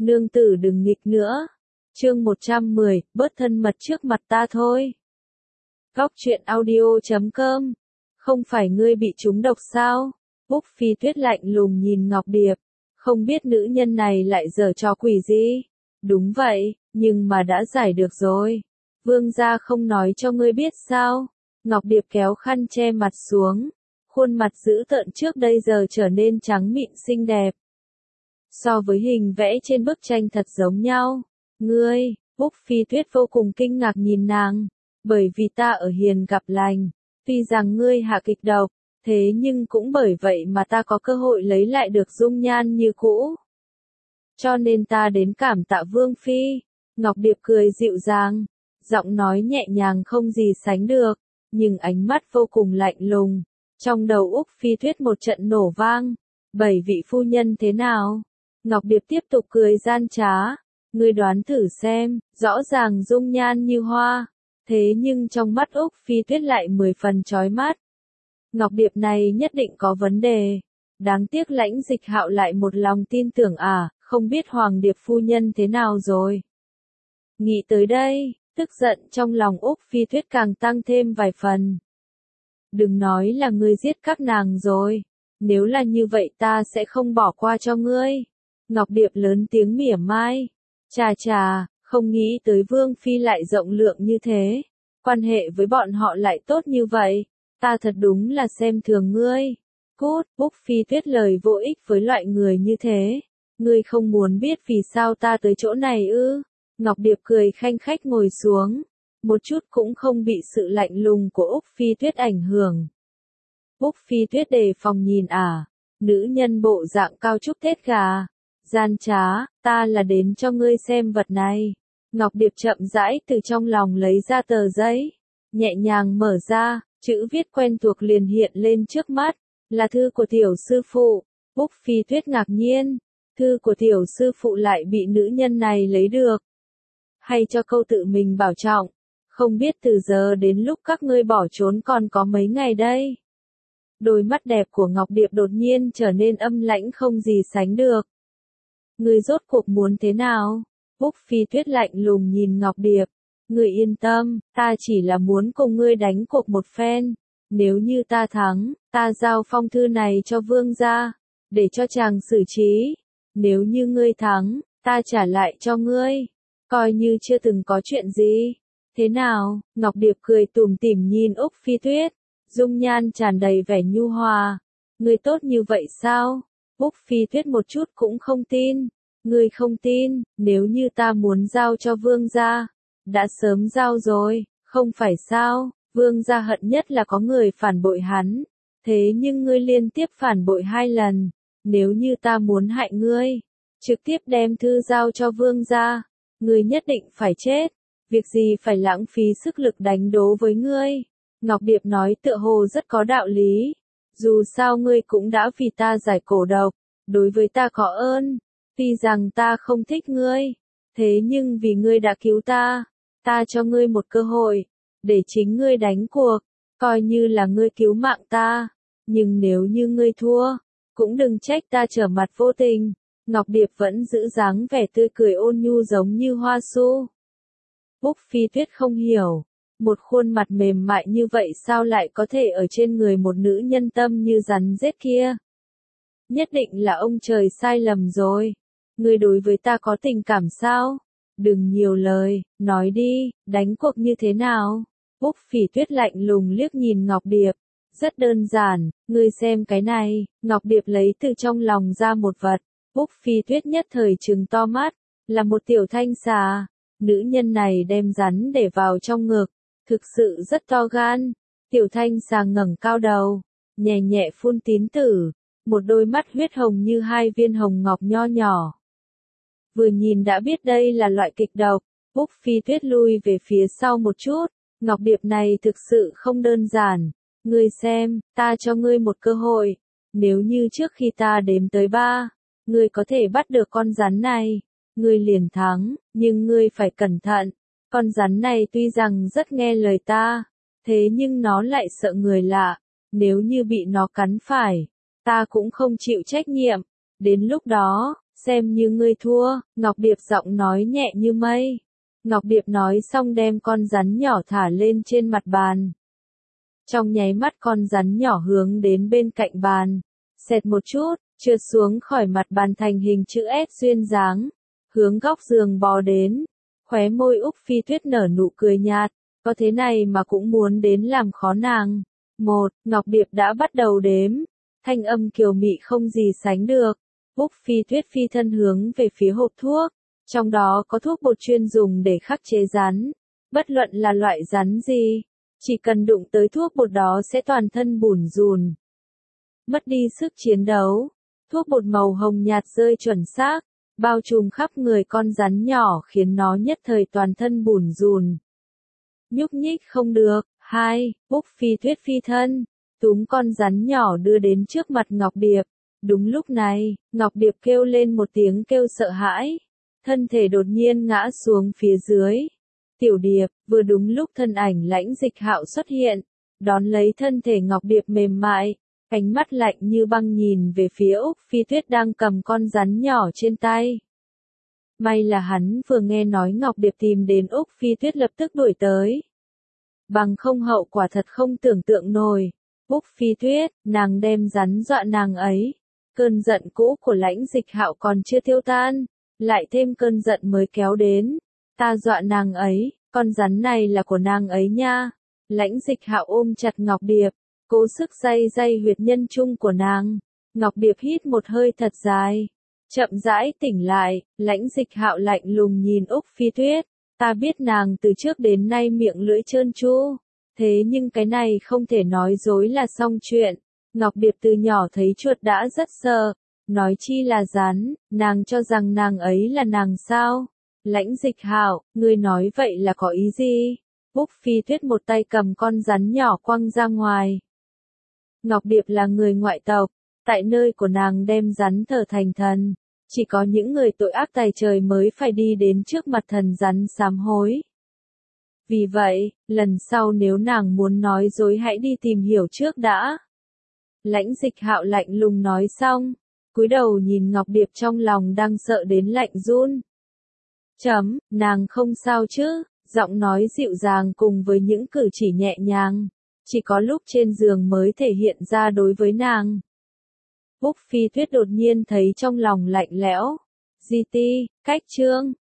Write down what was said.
Nương tử đừng nghịch nữa. Chương 110, bớt thân mật trước mặt ta thôi. Góc truyện audio.com. Không phải ngươi bị trúng độc sao? Úc Phi Tuyết lạnh lùng nhìn Ngọc Điệp. Không biết nữ nhân này lại giở trò quỷ gì? Đúng vậy, nhưng mà đã giải được rồi. Vương gia không nói cho ngươi biết sao? Ngọc Điệp kéo khăn che mặt xuống. Khuôn mặt dữ tợn trước đây giờ trở nên trắng mịn xinh đẹp. So với hình vẽ trên bức tranh thật giống nhau. Ngươi, Úc Phi Tuyết vô cùng kinh ngạc nhìn nàng. Bởi vì ta ở hiền gặp lành. Tuy rằng ngươi hạ kịch độc, thế nhưng cũng bởi vậy mà ta có cơ hội lấy lại được dung nhan như cũ. Cho nên ta đến cảm tạ Vương Phi. Ngọc Điệp cười dịu dàng, giọng nói nhẹ nhàng không gì sánh được, nhưng ánh mắt vô cùng lạnh lùng. Trong đầu Úc Phi Tuyết một trận nổ vang. 7 vị phu nhân thế nào? Ngọc Điệp tiếp tục cười gian trá. Ngươi đoán thử xem, rõ ràng dung nhan như hoa. Thế nhưng trong mắt Úc Phi Tuyết lại 10 phần chói mắt. Ngọc Điệp này nhất định có vấn đề. Đáng tiếc Lãnh Dịch Hạo lại một lòng tin tưởng không biết Hoàng Điệp phu nhân thế nào rồi. Nghĩ tới đây, tức giận trong lòng Úc Phi Tuyết càng tăng thêm vài phần. Đừng nói là ngươi giết các nàng rồi. Nếu là như vậy ta sẽ không bỏ qua cho ngươi. Ngọc Điệp lớn tiếng mỉa mai. Chà, không nghĩ tới Vương Phi lại rộng lượng như thế. Quan hệ với bọn họ lại tốt như vậy. Ta thật đúng là xem thường ngươi. Cút, Úc Phi Tuyết lời vô ích với loại người như thế. Ngươi không muốn biết vì sao ta tới chỗ này ư? Ngọc Điệp cười khanh khách ngồi xuống. Một chút cũng không bị sự lạnh lùng của Úc Phi Tuyết ảnh hưởng. Úc Phi Tuyết đề phòng nhìn nữ nhân bộ dạng cao trúc tết gà. Gian trá, ta là đến cho ngươi xem vật này. Ngọc Điệp chậm rãi từ trong lòng lấy ra tờ giấy. Nhẹ nhàng mở ra, chữ viết quen thuộc liền hiện lên trước mắt. Là thư của tiểu sư phụ. Úc Phi Tuyết ngạc nhiên. Thư của tiểu sư phụ lại bị nữ nhân này lấy được. Hay cho câu tự mình bảo trọng. Không biết từ giờ đến lúc các ngươi bỏ trốn còn có mấy ngày đây. Đôi mắt đẹp của Ngọc Điệp đột nhiên trở nên âm lãnh không gì sánh được. Ngươi rốt cuộc muốn thế nào? Úc Phi Tuyết lạnh lùng nhìn Ngọc Điệp. Ngươi yên tâm, ta chỉ là muốn cùng ngươi đánh cuộc một phen. Nếu như ta thắng, ta giao phong thư này cho vương gia, để cho chàng xử trí. Nếu như ngươi thắng, ta trả lại cho ngươi. Coi như chưa từng có chuyện gì. Thế nào? Ngọc Điệp cười tủm tỉm nhìn Úc Phi Tuyết. Dung nhan tràn đầy vẻ nhu hòa. Ngươi tốt như vậy sao? Úc Phi Tuyết một chút cũng không tin. Ngươi không tin, nếu như ta muốn giao cho vương gia, đã sớm giao rồi, không phải sao? Vương gia hận nhất là có người phản bội hắn. Thế nhưng ngươi liên tiếp phản bội 2 lần. Nếu như ta muốn hại ngươi, trực tiếp đem thư giao cho vương gia, ngươi nhất định phải chết. Việc gì phải lãng phí sức lực đánh đố với ngươi? Ngọc Điệp nói tựa hồ rất có đạo lý. Dù sao ngươi cũng đã vì ta giải cổ độc, đối với ta có ơn. Tuy rằng ta không thích ngươi, thế nhưng vì ngươi đã cứu ta cho ngươi một cơ hội, để chính ngươi đánh cuộc, coi như là ngươi cứu mạng ta. Nhưng nếu như ngươi thua, cũng đừng trách ta trở mặt vô tình. Ngọc Điệp vẫn giữ dáng vẻ tươi cười ôn nhu giống như hoa su. Úc Phi Tuyết không hiểu, một khuôn mặt mềm mại như vậy sao lại có thể ở trên người một nữ nhân tâm như rắn rết kia. Nhất định là ông trời sai lầm rồi. Ngươi đối với ta có tình cảm sao? Đừng nhiều lời, nói đi, đánh cuộc như thế nào? Úc Phỉ Tuyết lạnh lùng liếc nhìn Ngọc Điệp. Rất đơn giản, ngươi xem cái này. Ngọc Điệp lấy từ trong lòng ra một vật. Úc Phi Tuyết nhất thời trừng to mắt, là một tiểu thanh xà. Nữ nhân này đem rắn để vào trong ngực, thực sự rất to gan. Tiểu thanh xà ngẩng cao đầu, nhẹ nhẹ phun tín tử, một đôi mắt huyết hồng như 2 viên hồng ngọc nho nhỏ. Vừa nhìn đã biết đây là loại kịch độc. Úc Phi Tuyết lui về phía sau một chút. Ngọc Điệp này thực sự không đơn giản. Ngươi xem, ta cho ngươi một cơ hội. Nếu như trước khi ta đếm tới 3, ngươi có thể bắt được con rắn này, ngươi liền thắng, nhưng ngươi phải cẩn thận. Con rắn này tuy rằng rất nghe lời ta, thế nhưng nó lại sợ người lạ. Nếu như bị nó cắn phải, ta cũng không chịu trách nhiệm. Đến lúc đó, xem như ngươi thua, Ngọc Điệp giọng nói nhẹ như mây. Ngọc Điệp nói xong đem con rắn nhỏ thả lên trên mặt bàn. Trong nháy mắt con rắn nhỏ hướng đến bên cạnh bàn, xẹt một chút, trượt xuống khỏi mặt bàn thành hình chữ S duyên dáng, hướng góc giường bò đến. Khóe môi Úc Phi Tuyết nở nụ cười nhạt, có thế này mà cũng muốn đến làm khó nàng. Ngọc Điệp đã bắt đầu đếm, thanh âm kiều mị không gì sánh được. Úc Phi Tuyết phi thân hướng về phía hộp thuốc, trong đó có thuốc bột chuyên dùng để khắc chế rắn. Bất luận là loại rắn gì, chỉ cần đụng tới thuốc bột đó sẽ toàn thân bủn rùn, mất đi sức chiến đấu. Thuốc bột màu hồng nhạt rơi chuẩn xác, bao trùm khắp người con rắn nhỏ khiến nó nhất thời toàn thân bủn rùn. Nhúc nhích không được. Úc Phi Tuyết phi thân, túm con rắn nhỏ đưa đến trước mặt Ngọc Điệp. Đúng lúc này, Ngọc Điệp kêu lên một tiếng kêu sợ hãi, thân thể đột nhiên ngã xuống phía dưới. Tiểu Điệp, vừa đúng lúc thân ảnh Lãnh Dịch Hạo xuất hiện, đón lấy thân thể Ngọc Điệp mềm mại, ánh mắt lạnh như băng nhìn về phía Úc Phi Tuyết đang cầm con rắn nhỏ trên tay. May là hắn vừa nghe nói Ngọc Điệp tìm đến Úc Phi Tuyết lập tức đuổi tới. Bằng không hậu quả thật không tưởng tượng nổi. Úc Phi Tuyết, nàng đem rắn dọa nàng ấy. Cơn giận cũ của Lãnh Dịch Hạo còn chưa tiêu tan, lại thêm cơn giận mới kéo đến. Ta dọa nàng ấy, con rắn này là của nàng ấy nha. Lãnh Dịch Hạo ôm chặt Ngọc Điệp, cố sức day huyệt nhân trung của nàng. Ngọc Điệp hít một hơi thật dài, chậm rãi tỉnh lại. Lãnh Dịch Hạo lạnh lùng nhìn Úc Phi Tuyết. Ta biết nàng từ trước đến nay miệng lưỡi trơn tru, thế nhưng cái này không thể nói dối là xong chuyện. Ngọc Điệp từ nhỏ thấy chuột đã rất sợ, nói chi là rắn, nàng cho rằng nàng ấy là nàng sao? Lãnh Dịch Hạo, ngươi nói vậy là có ý gì? Úc Phi Tuyết một tay cầm con rắn nhỏ quăng ra ngoài. Ngọc Điệp là người ngoại tộc, tại nơi của nàng đem rắn thờ thành thần. Chỉ có những người tội ác tày trời mới phải đi đến trước mặt thần rắn sám hối. Vì vậy, lần sau nếu nàng muốn nói dối hãy đi tìm hiểu trước đã. Lãnh Dịch Hạo lạnh lùng nói xong, cúi đầu nhìn Ngọc Điệp trong lòng đang sợ đến lạnh run. Nàng không sao chứ, giọng nói dịu dàng cùng với những cử chỉ nhẹ nhàng, chỉ có lúc trên giường mới thể hiện ra đối với nàng. Úc Phi Tuyết đột nhiên thấy trong lòng lạnh lẽo. GT, cách chương